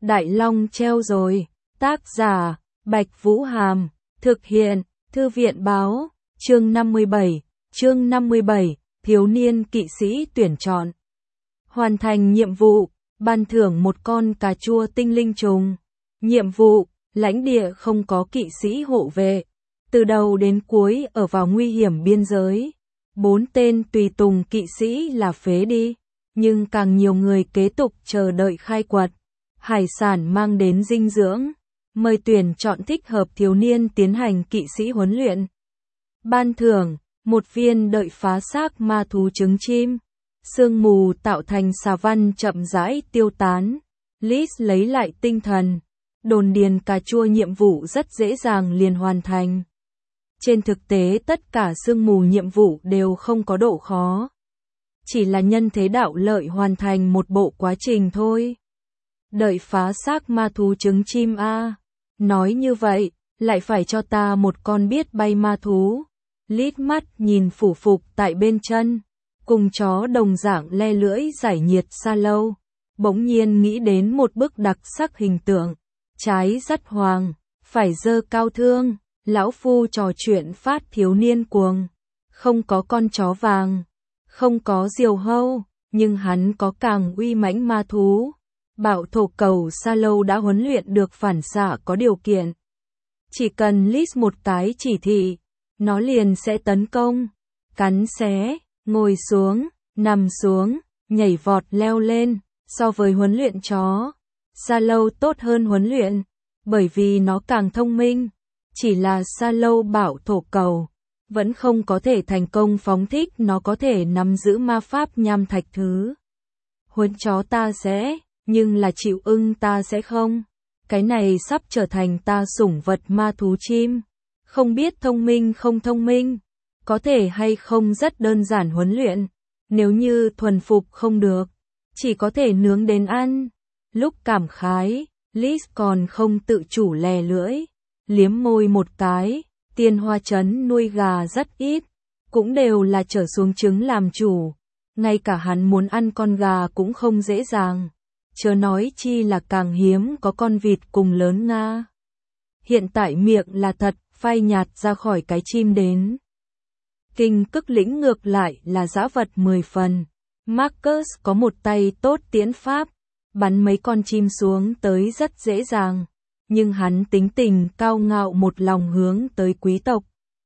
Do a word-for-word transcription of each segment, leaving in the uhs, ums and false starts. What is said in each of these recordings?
Đại Long treo rồi. Tác giả, Bạch Vũ Hàm. Thực hiện, Thư viện Báo. Chương năm mươi bảy. Chương năm mươi bảy. Thiếu niên kỵ sĩ tuyển chọn. Hoàn thành nhiệm vụ, ban thưởng một con cà chua tinh linh trùng. Nhiệm vụ, lãnh địa không có kỵ sĩ hộ vệ. Từ đầu đến cuối ở vào nguy hiểm biên giới. Bốn tên tùy tùng kỵ sĩ là phế đi, nhưng càng nhiều người kế tục chờ đợi khai quật. Hải sản mang đến dinh dưỡng. Mời tuyển chọn thích hợp thiếu niên tiến hành kỵ sĩ huấn luyện. Ban thưởng, một viên đợi phá xác ma thú trứng chim. Sương mù tạo thành xà văn chậm rãi tiêu tán. Liz lấy lại tinh thần. Đồn điền cà chua nhiệm vụ rất dễ dàng liền hoàn thành. Trên thực tế tất cả sương mù nhiệm vụ đều không có độ khó. Chỉ là nhân thế đạo lợi hoàn thành một bộ quá trình thôi. Đợi phá xác ma thú trứng chim a. Nói như vậy, lại phải cho ta một con biết bay ma thú. Lít mắt nhìn phủ phục tại bên chân, cùng chó đồng dạng le lưỡi giải nhiệt xa lâu. Bỗng nhiên nghĩ đến một bức đặc sắc hình tượng. Trái dắt hoàng, phải giơ cao thương. Lão phu trò chuyện phát thiếu niên cuồng. Không có con chó vàng, không có diều hâu, nhưng hắn có càng uy mãnh ma thú. Bạo thổ cầu sa lâu đã huấn luyện được phản xạ có điều kiện. Chỉ cần list một cái chỉ thị, nó liền sẽ tấn công, cắn xé, ngồi xuống, nằm xuống, nhảy vọt leo lên. So với huấn luyện chó, sa lâu tốt hơn huấn luyện, bởi vì nó càng thông minh. Chỉ là sa lâu bạo thổ cầu, vẫn không có thể thành công phóng thích nó có thể nắm giữ ma pháp nham thạch thứ. Huấn chó ta sẽ, nhưng là chịu ưng ta sẽ không. Cái này sắp trở thành ta sủng vật ma thú chim. Không biết thông minh không thông minh, có thể hay không rất đơn giản huấn luyện. Nếu như thuần phục không được, chỉ có thể nướng đến ăn. Lúc cảm khái, Liz còn không tự chủ lè lưỡi. Liếm môi một cái, Tiên Hoa Trấn nuôi gà rất ít, cũng đều là trở xuống trứng làm chủ. Ngay cả hắn muốn ăn con gà cũng không dễ dàng. Chớ nói chi là càng hiếm có con vịt cùng lớn Nga. Hiện tại miệng là thật, phai nhạt ra khỏi cái chim đến. Kinh Cức Lĩnh ngược lại là dã vật mười phần. Marcus có một tay tốt tiễn pháp, bắn mấy con chim xuống tới rất dễ dàng. Nhưng hắn tính tình cao ngạo một lòng hướng tới quý tộc.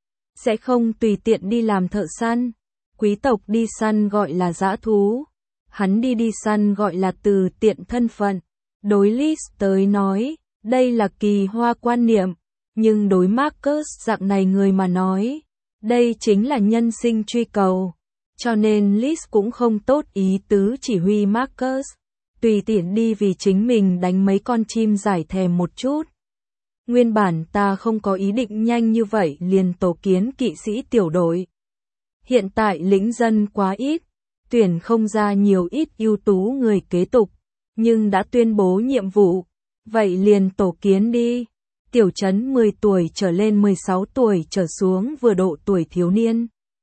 Sẽ không tùy tiện đi làm thợ săn. Quý tộc đi săn gọi là dã thú. Hắn đi đi săn gọi là từ tiện thân phận. Đối Liz tới nói, đây là kỳ hoa quan niệm. Nhưng đối Marcus dạng này người mà nói, đây chính là nhân sinh truy cầu. Cho nên Liz cũng không tốt ý tứ chỉ huy Marcus. Tùy tiện đi vì chính mình đánh mấy con chim giải thèm một chút. Nguyên bản ta không có ý định nhanh như vậy liền tổ kiến kỵ sĩ tiểu đội. Hiện tại lĩnh dân quá ít, tuyển không ra nhiều ít ưu tú người kế tục, nhưng đã tuyên bố nhiệm vụ, vậy liền tổ kiến đi. Tiểu trấn mười tuổi trở lên mười sáu tuổi trở xuống vừa độ tuổi thiếu niên.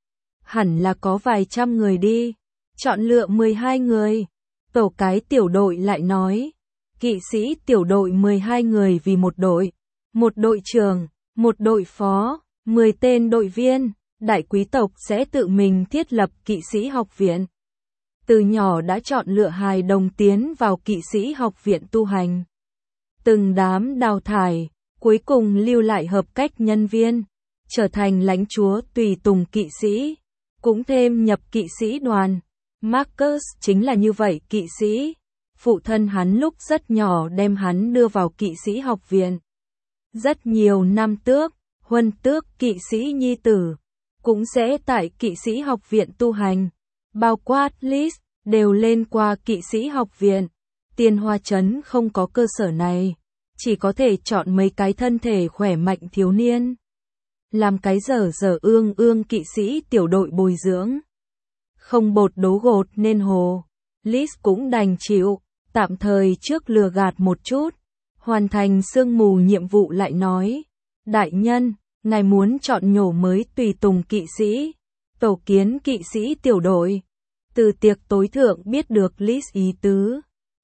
Hẳn là có vài trăm người đi, chọn lựa mười hai người. Tổ cái tiểu đội lại nói, kỵ sĩ tiểu đội mười hai người vì một đội, một đội trưởng, một đội phó, mười tên đội viên, đại quý tộc sẽ tự mình thiết lập kỵ sĩ học viện. Từ nhỏ đã chọn lựa hài đồng tiến vào kỵ sĩ học viện tu hành. Từng đám đào thải, cuối cùng lưu lại hợp cách nhân viên, trở thành lãnh chúa tùy tùng kỵ sĩ, cũng thêm nhập kỵ sĩ đoàn. Marcus chính là như vậy kỵ sĩ. Phụ thân hắn lúc rất nhỏ đem hắn đưa vào kỵ sĩ học viện. Rất nhiều năm tước, huân tước kỵ sĩ nhi tử, cũng sẽ tại kỵ sĩ học viện tu hành. Bao quát Liz, đều lên qua kỵ sĩ học viện. Tiên Hoa Trấn không có cơ sở này, chỉ có thể chọn mấy cái thân thể khỏe mạnh thiếu niên. Làm cái dở dở ương ương kỵ sĩ tiểu đội bồi dưỡng. Không bột đố gột nên hồ. Liz cũng đành chịu, tạm thời trước lừa gạt một chút. Hoàn thành sương mù nhiệm vụ lại nói. Đại nhân, ngài muốn chọn nhổ mới tùy tùng kỵ sĩ. Tổ kiến kỵ sĩ tiểu đội. Từ tiệc tối thượng biết được Liz ý tứ.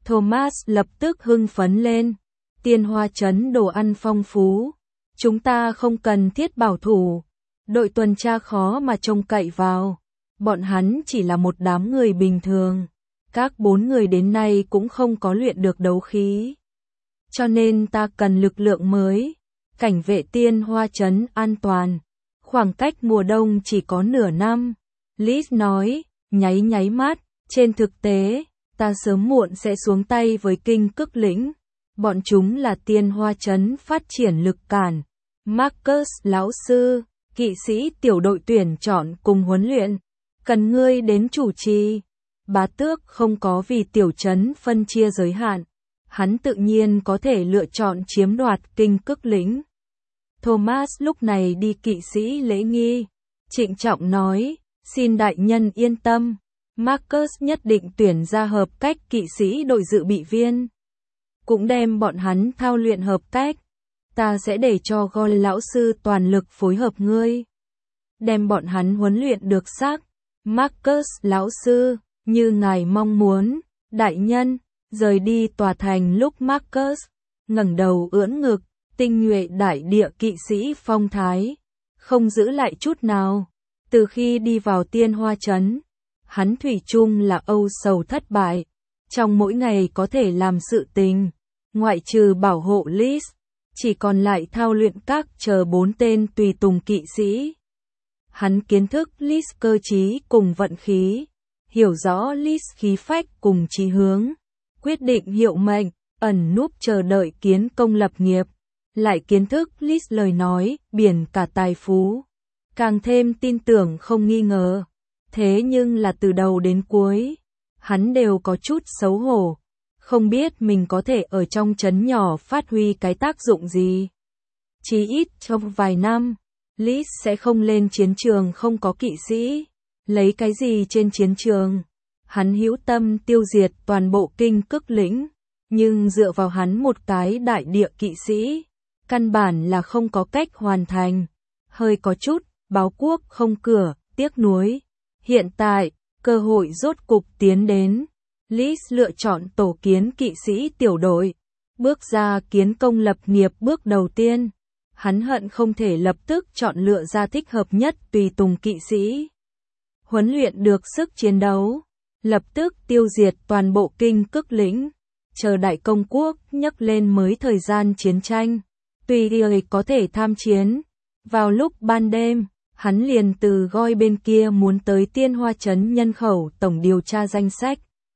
Thomas lập tức hưng phấn lên. Tiên Hoa trấn đồ ăn phong phú. Chúng ta không cần thiết bảo thủ. Đội tuần tra khó mà trông cậy vào. Bọn hắn chỉ là một đám người bình thường. Các bốn người đến nay cũng không có luyện được đấu khí. Cho nên ta cần lực lượng mới. Cảnh vệ Tiên Hoa trấn an toàn. Khoảng cách mùa đông chỉ có nửa năm. Liz nói, nháy nháy mắt. Trên thực tế, ta sớm muộn sẽ xuống tay với Kinh Cức Lĩnh. Bọn chúng là Tiên Hoa trấn phát triển lực cản. Marcus lão sư, kỵ sĩ tiểu đội tuyển chọn cùng huấn luyện. Cần ngươi đến chủ trì. Bá tước không có vì tiểu trấn phân chia giới hạn. Hắn tự nhiên có thể lựa chọn chiếm đoạt Kinh Cức Lĩnh. Thomas lúc này đi kỵ sĩ lễ nghi. Trịnh trọng nói, xin đại nhân yên tâm. Marcus nhất định tuyển ra hợp cách kỵ sĩ đội dự bị viên. Cũng đem bọn hắn thao luyện hợp cách. Ta sẽ để cho Gol lão sư toàn lực phối hợp ngươi. Đem bọn hắn huấn luyện được xác. Marcus lão sư, như ngài mong muốn, đại nhân. Rời đi tòa thành lúc Marcus ngẩng đầu ưỡn ngực, tinh nhuệ đại địa kỵ sĩ phong thái, không giữ lại chút nào. Từ khi đi vào Tiên Hoa trấn, hắn thủy chung là âu sầu thất bại. Trong mỗi ngày có thể làm sự tình, ngoại trừ bảo hộ Liz, chỉ còn lại thao luyện các chờ bốn tên tùy tùng kỵ sĩ. Hắn kiến thức Liz cơ trí cùng vận khí, hiểu rõ Liz khí phách cùng chí hướng, quyết định hiệu mệnh, ẩn núp chờ đợi kiến công lập nghiệp, lại kiến thức Liz lời nói, biển cả tài phú, càng thêm tin tưởng không nghi ngờ. Thế nhưng là từ đầu đến cuối, hắn đều có chút xấu hổ, không biết mình có thể ở trong trấn nhỏ phát huy cái tác dụng gì. Chí ít trong vài năm, Liz sẽ không lên chiến trường không có kỵ sĩ, lấy cái gì trên chiến trường. Hắn hữu tâm tiêu diệt toàn bộ Kinh Cức Lĩnh, nhưng dựa vào hắn một cái đại địa kỵ sĩ, căn bản là không có cách hoàn thành. Hơi có chút, báo quốc không cửa, tiếc nuối. Hiện tại, cơ hội rốt cục tiến đến. Liz lựa chọn tổ kiến kỵ sĩ tiểu đội, bước ra kiến công lập nghiệp bước đầu tiên. Hắn hận không thể lập tức chọn lựa ra thích hợp nhất tùy tùng kỵ sĩ. Huấn luyện được sức chiến đấu, lập tức tiêu diệt toàn bộ Kinh Cức Lĩnh, chờ đại công quốc nhấc lên mới thời gian chiến tranh. Tùy người có thể tham chiến. Vào lúc ban đêm, hắn liền từ Goi bên kia muốn tới Tiên Hoa trấn nhân khẩu tổng điều tra danh sách.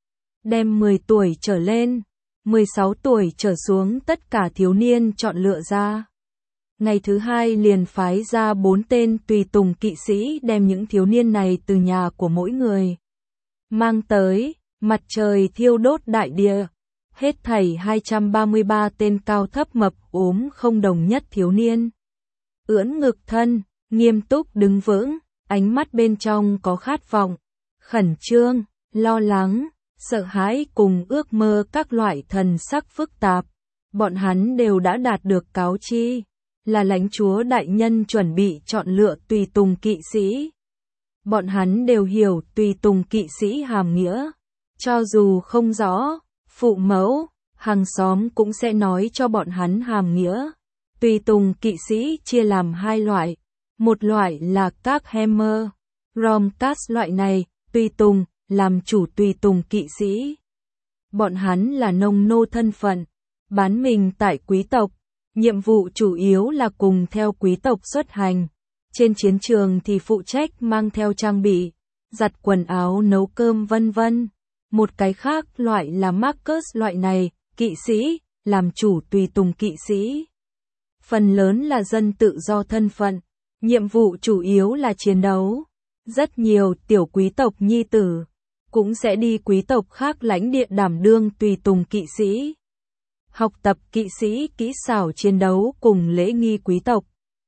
Đem mười tuổi trở lên, mười sáu tuổi trở xuống tất cả thiếu niên chọn lựa ra. Ngày thứ hai liền phái ra bốn tên tùy tùng kỵ sĩ đem những thiếu niên này từ nhà của mỗi người mang tới. Mặt trời thiêu đốt đại địa, hết thảy hai trăm ba mươi ba tên cao thấp mập ốm không đồng nhất thiếu niên. Ưỡn ngực thân, nghiêm túc đứng vững, ánh mắt bên trong có khát vọng, khẩn trương, lo lắng, sợ hãi cùng ước mơ các loại thần sắc phức tạp. Bọn hắn đều đã đạt được cáo chi, là lãnh chúa đại nhân chuẩn bị chọn lựa tùy tùng kỵ sĩ. Bọn hắn đều hiểu tùy tùng kỵ sĩ hàm nghĩa, cho dù không rõ, phụ mẫu, hàng xóm cũng sẽ nói cho bọn hắn hàm nghĩa. Tùy tùng kỵ sĩ chia làm hai loại, một loại là các Hammer, Romcast loại này, tùy tùng, làm chủ tùy tùng kỵ sĩ. Bọn hắn là nông nô thân phận, bán mình tại quý tộc, nhiệm vụ chủ yếu là cùng theo quý tộc xuất hành. Trên chiến trường thì phụ trách mang theo trang bị, giặt quần áo nấu cơm vân vân. Một cái khác loại là Marcus loại này, kỵ sĩ, làm chủ tùy tùng kỵ sĩ. Phần lớn là dân tự do thân phận, nhiệm vụ chủ yếu là chiến đấu. Rất nhiều tiểu quý tộc nhi tử cũng sẽ đi quý tộc khác lãnh địa đảm đương tùy tùng kỵ sĩ. Học tập kỵ sĩ kỹ xảo chiến đấu cùng lễ nghi quý tộc.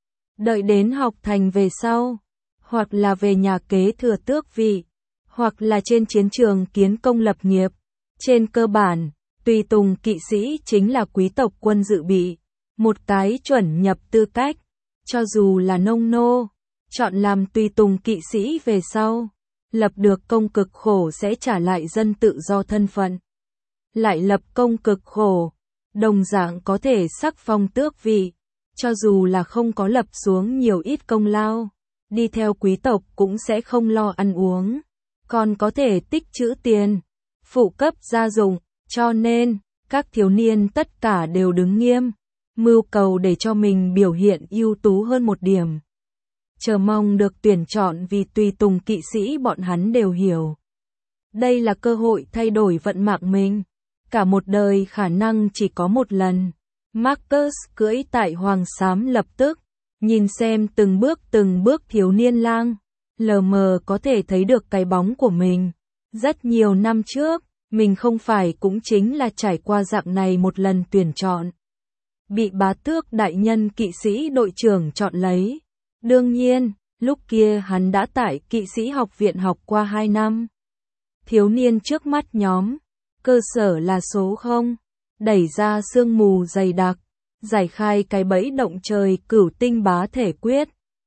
Đợi đến học thành về sau, hoặc là về nhà kế thừa tước vị, hoặc là trên chiến trường kiến công lập nghiệp. Trên cơ bản, tùy tùng kỵ sĩ chính là quý tộc quân dự bị, một cái chuẩn nhập tư cách, cho dù là nông nô, chọn làm tùy tùng kỵ sĩ về sau, lập được công cực khổ sẽ trả lại dân tự do thân phận. lại lập công cực khổ, đồng dạng có thể sắc phong tước vị, cho dù là không có lập xuống nhiều ít công lao, đi theo quý tộc cũng sẽ không lo ăn uống, còn có thể tích trữ tiền, phụ cấp gia dụng, cho nên, các thiếu niên tất cả đều đứng nghiêm, mưu cầu để cho mình biểu hiện ưu tú hơn một điểm. Chờ mong được tuyển chọn vì tùy tùng kỵ sĩ bọn hắn đều hiểu. Đây là cơ hội thay đổi vận mạng mình. Cả một đời khả năng chỉ có một lần. Marcus cưỡi tại hoàng xám lập tức, nhìn xem từng bước từng bước thiếu niên lang, lờ mờ có thể thấy được cái bóng của mình. Rất nhiều năm trước, mình không phải cũng chính là trải qua dạng này một lần tuyển chọn. Bị bá tước đại nhân kỵ sĩ đội trưởng chọn lấy. Đương nhiên, lúc kia hắn đã tại kỵ sĩ học viện học qua hai năm. Thiếu niên trước mắt nhóm, cơ sở là số không, đẩy ra sương mù dày đặc, giải khai cái bẫy động trời cửu tinh bá thể quyết,